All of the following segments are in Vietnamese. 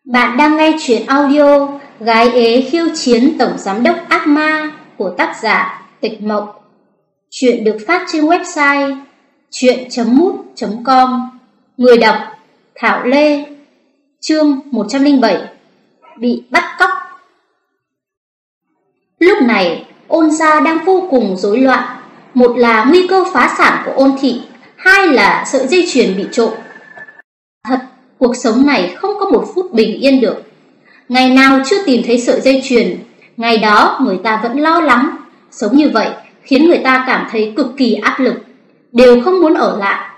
Bạn đang nghe truyện audio Gái ế khiêu chiến tổng giám đốc ác ma của tác giả Tịch Mộng. Truyện được phát trên website truyện.mút.com. Người đọc Thảo Lê. Chương 107. Bị bắt cóc. Lúc này Ôn gia đang vô cùng rối loạn. Một là nguy cơ phá sản của Ôn thị, hai là sợi dây chuyền bị trộm. Thật, cuộc sống này không có một phút bình yên được. Ngày nào chưa tìm thấy sợi dây chuyền, ngày đó người ta vẫn lo lắng. Sống như vậy khiến người ta cảm thấy cực kỳ áp lực, đều không muốn ở lại.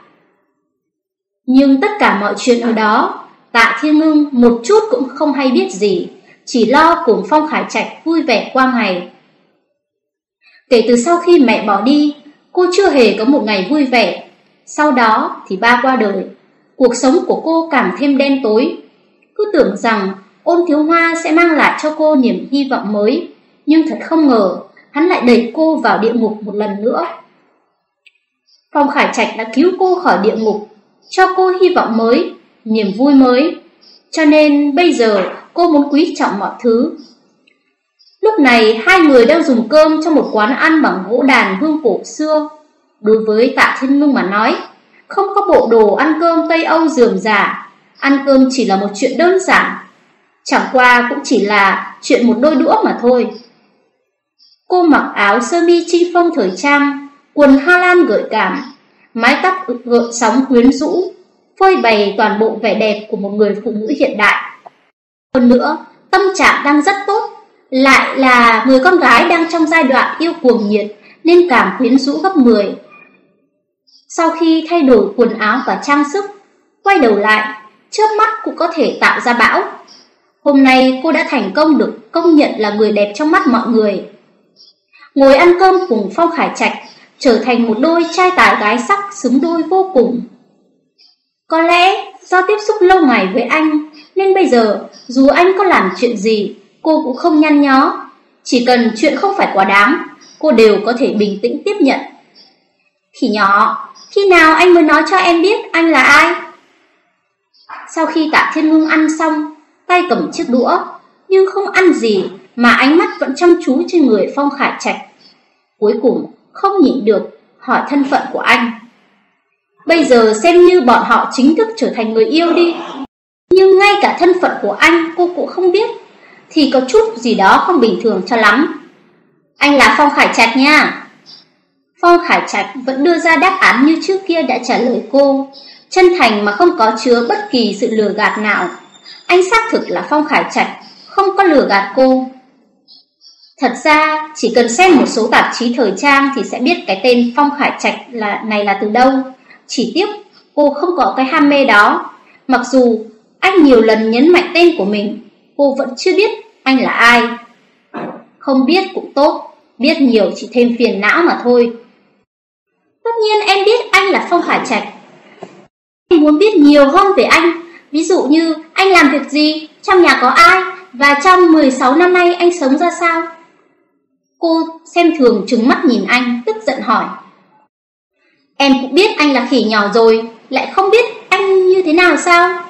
Nhưng tất cả mọi chuyện ở đó, Tạ Thiên Ngưng một chút cũng không hay biết gì, chỉ lo cùng Phong Khải Trạch vui vẻ qua ngày. Kể từ sau khi mẹ bỏ đi, cô chưa hề có một ngày vui vẻ. Sau đó thì ba qua đời, cuộc sống của cô càng thêm đen tối. Cứ tưởng rằng Ôn Thiếu Hoa sẽ mang lại cho cô niềm hy vọng mới, nhưng thật không ngờ hắn lại đẩy cô vào địa ngục một lần nữa. Phong Khải Trạch đã cứu cô khỏi địa ngục, cho cô hy vọng mới, niềm vui mới. Cho nên bây giờ cô muốn quý trọng mọi thứ. Lúc này hai người đang dùng cơm trong một quán ăn bằng gỗ đàn hương cổ xưa. Đối với Tạ Thiên Ngưng mà nói, không có bộ đồ ăn cơm Tây Âu rườm rà, ăn cơm chỉ là một chuyện đơn giản. Chẳng qua cũng chỉ là chuyện một đôi đũa mà thôi. Cô mặc áo sơ mi chi phong thời trang, quần Hà Lan gợi cảm, mái tóc gợn sóng quyến rũ, phơi bày toàn bộ vẻ đẹp của một người phụ nữ hiện đại. Hơn nữa, tâm trạng đang rất tốt, lại là người con gái đang trong giai đoạn yêu cuồng nhiệt nên càng quyến rũ gấp 10. Sau khi thay đổi quần áo và trang sức, quay đầu lại, chớp mắt cũng có thể tạo ra bão. Hôm nay cô đã thành công được công nhận là người đẹp trong mắt mọi người. Ngồi ăn cơm cùng Phong Khải Trạch trở thành một đôi trai tài gái sắc xứng đôi vô cùng. Có lẽ do tiếp xúc lâu ngày với anh nên bây giờ dù anh có làm chuyện gì cô cũng không nhăn nhó. Chỉ cần chuyện không phải quá đáng, cô đều có thể bình tĩnh tiếp nhận. Khỉ nhỏ, khi nào anh mới nói cho em biết anh là ai? Sau khi Tạ Thiên Ngưng ăn xong, tay cầm chiếc đũa, nhưng không ăn gì mà ánh mắt vẫn chăm chú trên người Phong Khải Trạch. Cuối cùng không nhịn được hỏi thân phận của anh. Bây giờ xem như bọn họ chính thức trở thành người yêu đi, nhưng ngay cả thân phận của anh cô cũng không biết, thì có chút gì đó không bình thường cho lắm. Anh là Phong Khải Trạch nha. Phong Khải Trạch vẫn đưa ra đáp án như trước kia đã trả lời cô, chân thành mà không có chứa bất kỳ sự lừa gạt nào. Anh xác thực là Phong Khải Trạch, không có lừa gạt cô. Thật ra chỉ cần xem một số tạp chí thời trang thì sẽ biết cái tên Phong Khải Trạch này là từ đâu. Chỉ tiếc cô không có cái ham mê đó. Mặc dù anh nhiều lần nhấn mạnh tên của mình, cô vẫn chưa biết anh là ai. Không biết cũng tốt, biết nhiều chỉ thêm phiền não mà thôi. Tất nhiên em biết anh là Phong Khải Trạch. Em muốn biết nhiều hơn về anh. Ví dụ như anh làm việc gì, trong nhà có ai, và trong 16 năm nay anh sống ra sao? Cô xem thường trừng mắt nhìn anh, tức giận hỏi. Em cũng biết anh là khỉ nhỏ rồi, lại không biết anh như thế nào sao?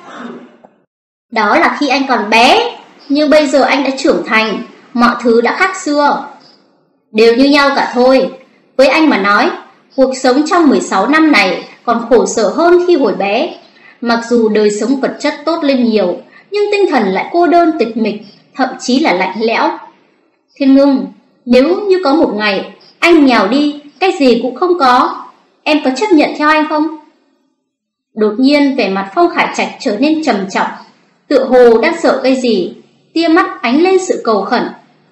Đó là khi anh còn bé, nhưng bây giờ anh đã trưởng thành, mọi thứ đã khác xưa. Đều như nhau cả thôi. Với anh mà nói, cuộc sống trong 16 năm này còn khổ sở hơn khi hồi bé. Mặc dù đời sống vật chất tốt lên nhiều, nhưng tinh thần lại cô đơn tịch mịch, thậm chí là lạnh lẽo. Thiên Ngưng, nếu như có một ngày anh nghèo đi, cái gì cũng không có, em có chấp nhận theo anh không? Đột nhiên vẻ mặt Phong Khải Trạch trở nên trầm trọng, tựa hồ đang sợ cái gì, tia mắt ánh lên sự cầu khẩn.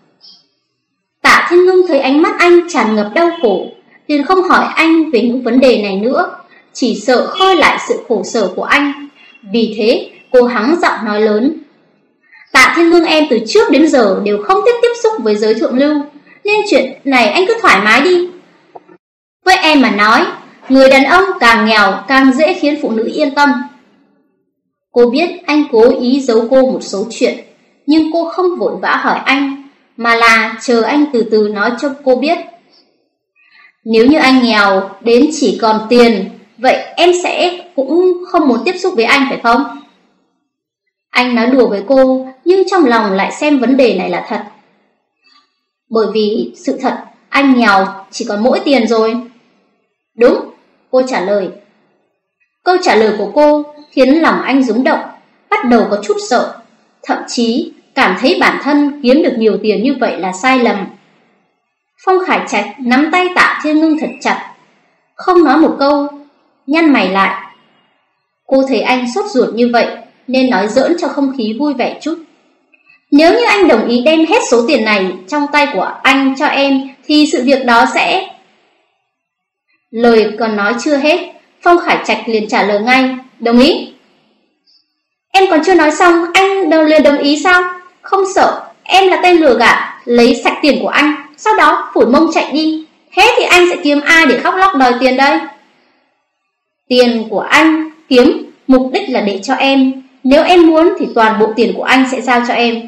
Tạ Thiên Ngưng thấy ánh mắt anh tràn ngập đau khổ, liền không hỏi anh về những vấn đề này nữa, chỉ sợ khơi lại sự khổ sở của anh. Vì thế cô hắng giọng nói lớn. Tạ Thiên Ngưng em từ trước đến giờ đều không thích tiếp xúc với giới thượng lưu, nên chuyện này anh cứ thoải mái đi. Với em mà nói, người đàn ông càng nghèo càng dễ khiến phụ nữ yên tâm. Cô biết anh cố ý giấu cô một số chuyện, nhưng cô không vội vã hỏi anh, mà là chờ anh từ từ nói cho cô biết. Nếu như anh nghèo đến chỉ còn tiền, vậy em sẽ cũng không muốn tiếp xúc với anh phải không? Anh nói đùa với cô, nhưng trong lòng lại xem vấn đề này là thật. Bởi vì sự thật, anh nghèo chỉ còn mỗi tiền rồi. Đúng, cô trả lời. Câu trả lời của cô khiến lòng anh rung động, bắt đầu có chút sợ, thậm chí cảm thấy bản thân kiếm được nhiều tiền như vậy là sai lầm. Phong Khải Trạch nắm tay Tạ Thiên Ngưng thật chặt, không nói một câu, nhăn mày lại. Cô thấy anh sốt ruột như vậy nên nói giỡn cho không khí vui vẻ chút. Nếu như anh đồng ý đem hết số tiền này trong tay của anh cho em thì sự việc đó sẽ... Lời còn nói chưa hết, Phong Khải Trạch liền trả lời ngay, đồng ý. Em còn chưa nói xong, anh liền đồng ý sao? Không sợ em là tên lừa gạt, lấy sạch tiền của anh, sau đó phủi mông chạy đi. Thế thì anh sẽ kiếm ai để khóc lóc đòi tiền đây? Tiền của anh kiếm mục đích là để cho em. Nếu em muốn thì toàn bộ tiền của anh sẽ giao cho em.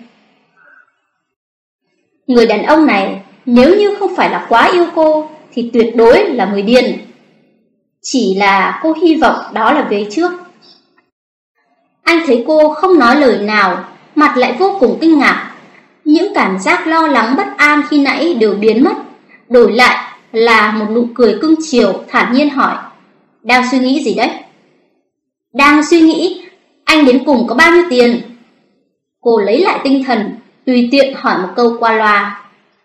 Người đàn ông này nếu như không phải là quá yêu cô thì tuyệt đối là người điên. Chỉ là cô hy vọng đó là về trước. Anh thấy cô không nói lời nào, mặt lại vô cùng kinh ngạc. Những cảm giác lo lắng bất an khi nãy đều biến mất, đổi lại là một nụ cười cưng chiều, thản nhiên hỏi, đang suy nghĩ gì đấy? Đang suy nghĩ anh đến cùng có bao nhiêu tiền? Cô lấy lại tinh thần, tùy tiện hỏi một câu qua loa.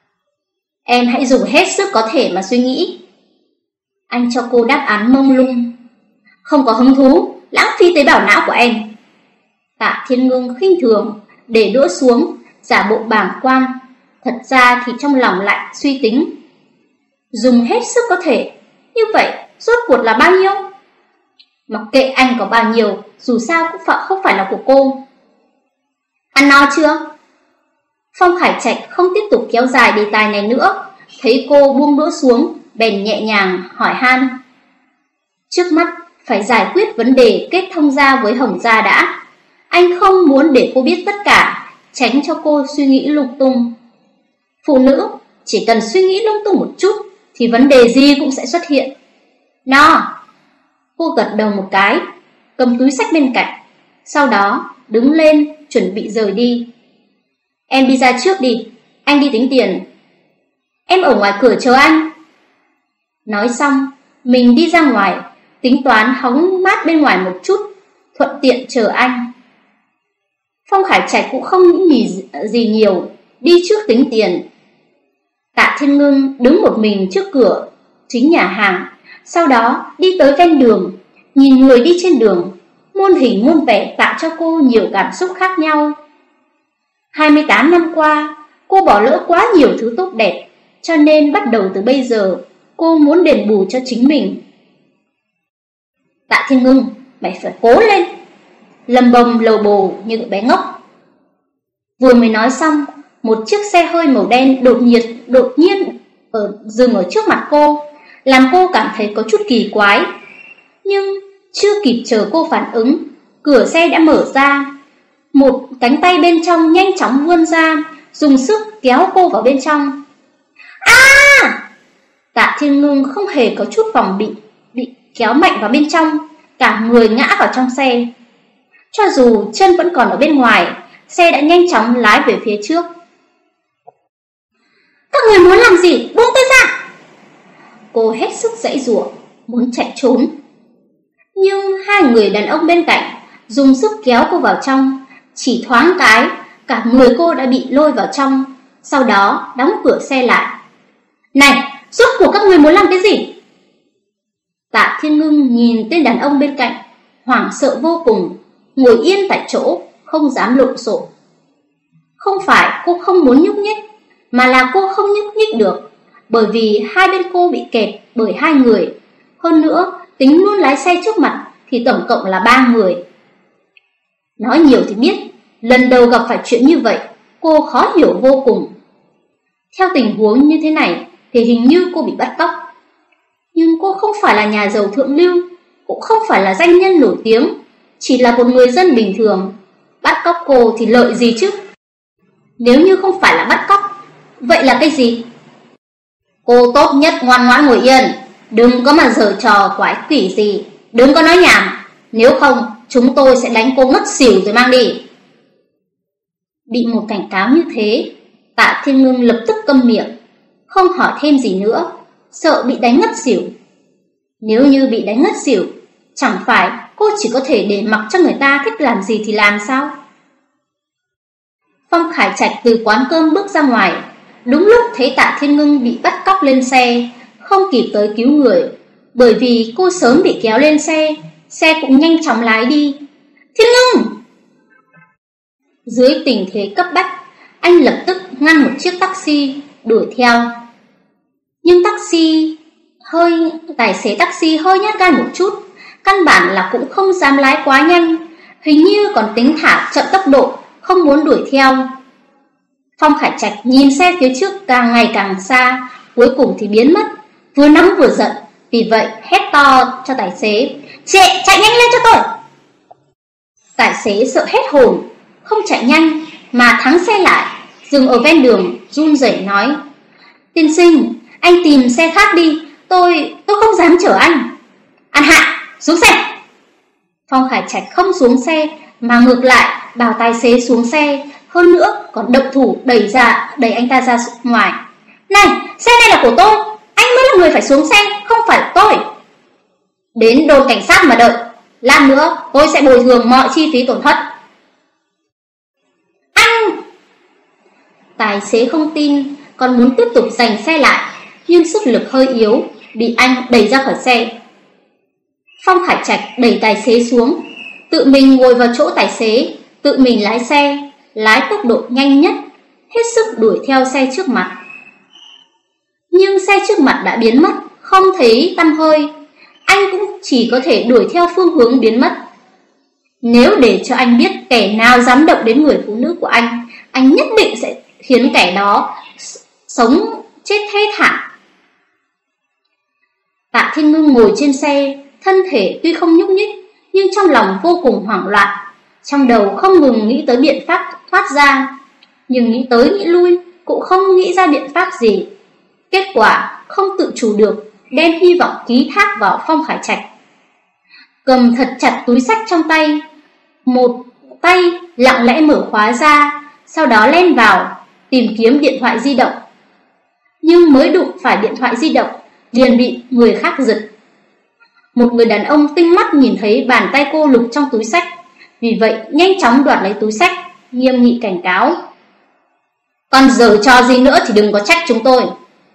Em hãy dùng hết sức có thể mà suy nghĩ. Anh cho cô đáp án mông lung. Không có hứng thú, lãng phí tế bào não của em. Tạ Thiên Ngưng khinh thường, để đũa xuống, giả bộ bàng quan. Thật ra thì trong lòng lại suy tính. Dùng hết sức có thể, như vậy rốt cuộc là bao nhiêu? Mặc kệ anh có bao nhiêu, dù sao cũng không phải là của cô. Ăn no chưa? Phong Khải Trạch không tiếp tục kéo dài đề tài này nữa, thấy cô buông đũa xuống, bèn nhẹ nhàng hỏi han. Trước mắt phải giải quyết vấn đề kết thông gia với Hồng gia đã. Anh không muốn để cô biết tất cả, tránh cho cô suy nghĩ lung tung. Phụ nữ chỉ cần suy nghĩ lung tung một chút thì vấn đề gì cũng sẽ xuất hiện. No. Cô gật đầu một cái, cầm túi xách bên cạnh, sau đó đứng lên chuẩn bị rời đi. Em đi ra trước đi, anh đi tính tiền. Em ở ngoài cửa chờ anh. Nói xong, mình đi ra ngoài, tính toán hóng mát bên ngoài một chút, thuận tiện chờ anh. Phong Khải Trạch cũng không nghĩ gì nhiều, đi trước tính tiền. Tạ Thiên Ngưng đứng một mình trước cửa chính nhà hàng, sau đó đi tới ven đường, nhìn người đi trên đường, muôn hình muôn vẻ tạo cho cô nhiều cảm xúc khác nhau. 28 năm qua, cô bỏ lỡ quá nhiều thứ tốt đẹp, cho nên bắt đầu từ bây giờ, cô muốn đền bù cho chính mình. Tạ Thiên Ngưng, mày phải cố lên. Lầm bầm lầu bầu như cái bé ngốc. Vừa mới nói xong, một chiếc xe hơi màu đen đột nhiên dừng ở trước mặt cô, làm cô cảm thấy có chút kỳ quái. Nhưng chưa kịp chờ cô phản ứng, cửa xe đã mở ra. Một cánh tay bên trong nhanh chóng vươn ra, dùng sức kéo cô vào bên trong. Tạ Thiên Ngưng không hề có chút phòng bị kéo mạnh vào bên trong, cả người ngã vào trong xe. Cho dù chân vẫn còn ở bên ngoài, xe đã nhanh chóng lái về phía trước. Các người muốn làm gì? Buông tôi ra! Cô hết sức giãy giụa, muốn chạy trốn. Nhưng hai người đàn ông bên cạnh dùng sức kéo cô vào trong, chỉ thoáng cái, cả người cô đã bị lôi vào trong, sau đó đóng cửa xe lại. Này, rốt cuộc các người muốn làm cái gì? Tạ Thiên Ngưng nhìn tên đàn ông bên cạnh, hoảng sợ vô cùng, ngồi yên tại chỗ, không dám lộn xộn. Không phải cô không muốn nhúc nhích, mà là cô không nhúc nhích được, bởi vì hai bên cô bị kẹp bởi hai người. Hơn nữa, tính luôn lái xe trước mặt thì tổng cộng là 3 người. Nói nhiều thì biết, lần đầu gặp phải chuyện như vậy, cô khó hiểu vô cùng. Theo tình huống như thế này thì hình như cô bị bắt cóc. Nhưng cô không phải là nhà giàu thượng lưu, cũng không phải là danh nhân nổi tiếng, chỉ là một người dân bình thường. Bắt cóc cô thì lợi gì chứ? Nếu như không phải là bắt cóc, vậy là cái gì? Cô tốt nhất ngoan ngoãn ngồi yên, đừng có mà giở trò quái quỷ gì, đừng có nói nhảm, nếu không chúng tôi sẽ đánh cô ngất xỉu rồi mang đi. Bị một cảnh cáo như thế, Tạ Thiên Ngưng lập tức câm miệng, không hỏi thêm gì nữa, sợ bị đánh ngất xỉu. Nếu như bị đánh ngất xỉu, chẳng phải cô chỉ có thể để mặc cho người ta thích làm gì thì làm sao? Phong Khải Trạch từ quán cơm bước ra ngoài, đúng lúc thấy Tạ Thiên Ngưng bị bắt cóc lên xe, không kịp tới cứu người, bởi vì cô sớm bị kéo lên xe cũng nhanh chóng lái đi. Thiên Ngưng! Dưới tình thế cấp bách, anh lập tức ngăn một chiếc taxi đuổi theo. Nhưng tài xế taxi hơi nhát gan một chút, căn bản là cũng không dám lái quá nhanh, hình như còn tính thả chậm tốc độ, không muốn đuổi theo. Phong Khải Trạch nhìn xe phía trước càng ngày càng xa, cuối cùng thì biến mất, vừa nóng vừa giận, vì vậy hét to cho tài xế: chạy nhanh lên cho tôi! Tài xế sợ hết hồn, không chạy nhanh mà thắng xe lại, dừng ở ven đường, run rẩy nói: Tiên sinh, anh tìm xe khác đi, tôi không dám chở anh. An Hạ, xuống xe! Phong Khải Trạch không xuống xe mà ngược lại bảo tài xế xuống xe, hơn nữa còn động thủ đẩy anh ta ra ngoài. Này, xe này là của tôi, anh mới là người phải xuống xe, không phải tôi. Đến đồn cảnh sát mà đợi, lát nữa tôi sẽ bồi thường mọi chi phí tổn thất. Anh! Tài xế không tin, còn muốn tiếp tục giành xe lại, nhưng sức lực hơi yếu, bị anh đẩy ra khỏi xe. Phong Khải Trạch đẩy tài xế xuống, tự mình ngồi vào chỗ tài xế, tự mình lái xe, lái tốc độ nhanh nhất, hết sức đuổi theo xe trước mặt. Nhưng xe trước mặt đã biến mất, không thấy tăm hơi, anh cũng chỉ có thể đuổi theo phương hướng biến mất. Nếu để cho anh biết kẻ nào dám động đến người phụ nữ của anh nhất định sẽ khiến kẻ đó sống chết thê thảm. Tạ Thiên Ngưng ngồi trên xe, thân thể tuy không nhúc nhích, nhưng trong lòng vô cùng hoảng loạn, trong đầu không ngừng nghĩ tới biện pháp thoát ra, nhưng nghĩ tới nghĩ lui cũng không nghĩ ra biện pháp gì. Kết quả không tự chủ được, đem hy vọng ký thác vào Phong Khải Trạch. Cầm thật chặt túi xách trong tay, một tay lặng lẽ mở khóa ra, sau đó len vào tìm kiếm điện thoại di động. Nhưng mới đụng phải điện thoại di động liền bị người khác giật. Một người đàn ông tinh mắt nhìn thấy bàn tay cô lục trong túi xách, vì vậy nhanh chóng đoạt lấy túi xách, nghiêm nghị cảnh cáo: Còn giở trò gì nữa thì đừng có trách chúng tôi.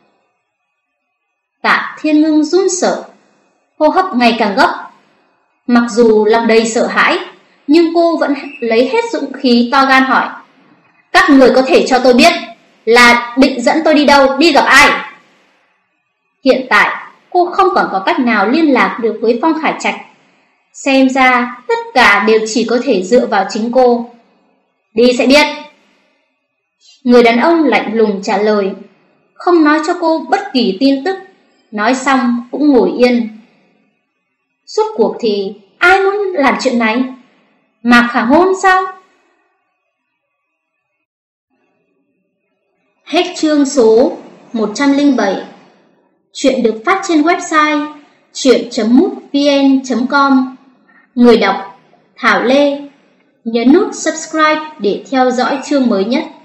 Tạ Thiên Ngưng run sợ, hô hấp ngày càng gấp. Mặc dù lòng đầy sợ hãi, nhưng cô vẫn lấy hết dũng khí to gan hỏi: Các người có thể cho tôi biết là định dẫn tôi đi đâu, đi gặp ai? Hiện tại cô không còn có cách nào liên lạc được với Phong Khải Trạch, xem ra tất cả đều chỉ có thể dựa vào chính cô. Đi sẽ biết. Người đàn ông lạnh lùng trả lời, không nói cho cô bất kỳ tin tức, nói xong cũng ngồi yên. Suốt cuộc thì ai muốn làm chuyện này? Mạc Khả Ngôn sao? Hết chương số 107. Chuyện được phát trên website chuyện.mútvn.com. Người đọc Thảo Lê. Nhấn nút subscribe để theo dõi chương mới nhất.